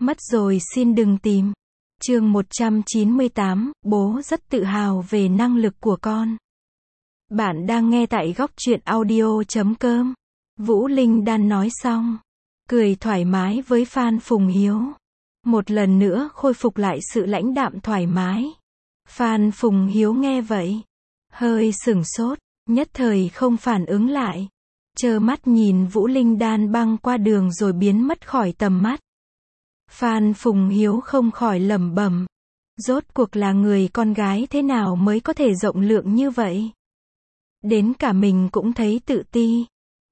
Mất rồi xin đừng tìm. Chương 198, bố rất tự hào về năng lực của con. Bạn đang nghe tại góc truyện audio.com. Vũ Linh Đan nói xong, cười thoải mái với Phan Phùng Hiếu. Một lần nữa khôi phục lại sự lãnh đạm thoải mái. Phan Phùng Hiếu nghe vậy, hơi sửng sốt, nhất thời không phản ứng lại. Trơ mắt nhìn Vũ Linh Đan băng qua đường rồi biến mất khỏi tầm mắt. Phan Phùng Hiếu không khỏi lẩm bẩm, rốt cuộc là người con gái thế nào mới có thể rộng lượng như vậy? Đến cả mình cũng thấy tự ti.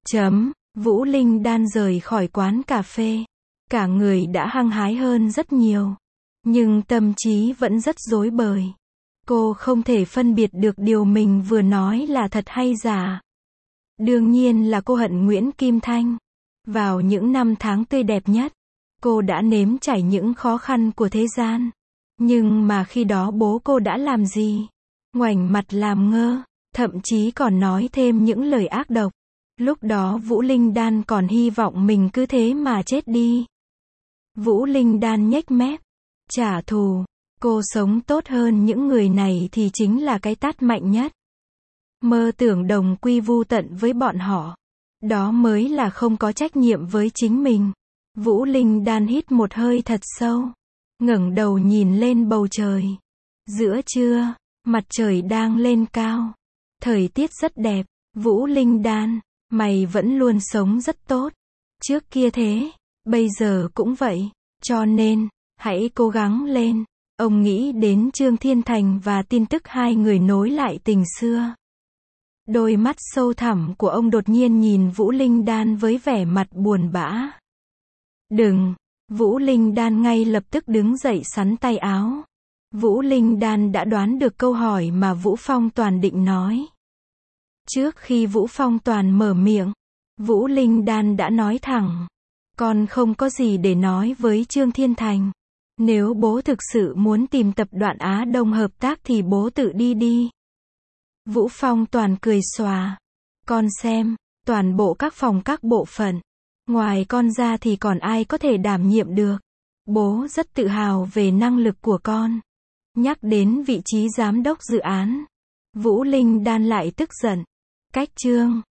Vũ Linh Đan rời khỏi quán cà phê. Cả người đã hăng hái hơn rất nhiều. Nhưng tâm trí vẫn rất rối bời. Cô không thể phân biệt được điều mình vừa nói là thật hay giả. Đương nhiên là cô hận Nguyễn Kim Thanh. Vào những năm tháng tươi đẹp nhất, cô đã nếm trải những khó khăn của thế gian. Nhưng mà khi đó bố cô đã làm gì? Ngoảnh mặt làm ngơ, thậm chí còn nói thêm những lời ác độc. Lúc đó Vũ Linh Đan còn hy vọng mình cứ thế mà chết đi. Vũ Linh Đan nhếch mép, trả thù. Cô sống tốt hơn những người này thì chính là cái tát mạnh nhất. Mơ tưởng đồng quy vu tận với bọn họ. Đó mới là không có trách nhiệm với chính mình. Vũ Linh Đan hít một hơi thật sâu, ngẩng đầu nhìn lên bầu trời. Giữa trưa, mặt trời đang lên cao. Thời tiết rất đẹp. Vũ Linh Đan, mày vẫn luôn sống rất tốt. Trước kia thế, bây giờ cũng vậy. Cho nên, hãy cố gắng lên. Ông nghĩ đến Trương Thiên Thành và tin tức hai người nối lại tình xưa. Đôi mắt sâu thẳm của ông đột nhiên nhìn Vũ Linh Đan với vẻ mặt buồn bã. Đừng! Vũ Linh Đan ngay lập tức đứng dậy xắn tay áo. Vũ Linh Đan đã đoán được câu hỏi mà Vũ Phong Toàn định nói. Trước khi Vũ Phong Toàn mở miệng, Vũ Linh Đan đã nói thẳng. Con không có gì để nói với Trương Thiên Thành. Nếu bố thực sự muốn tìm tập đoàn Á Đông hợp tác thì bố tự đi đi. Vũ Phong Toàn cười xòa. Con xem, toàn bộ các phòng các bộ phận. Ngoài con ra thì còn ai có thể đảm nhiệm được. Bố rất tự hào về năng lực của con. Nhắc đến vị trí giám đốc dự án, Vũ Linh Đan lại tức giận. Cách Trương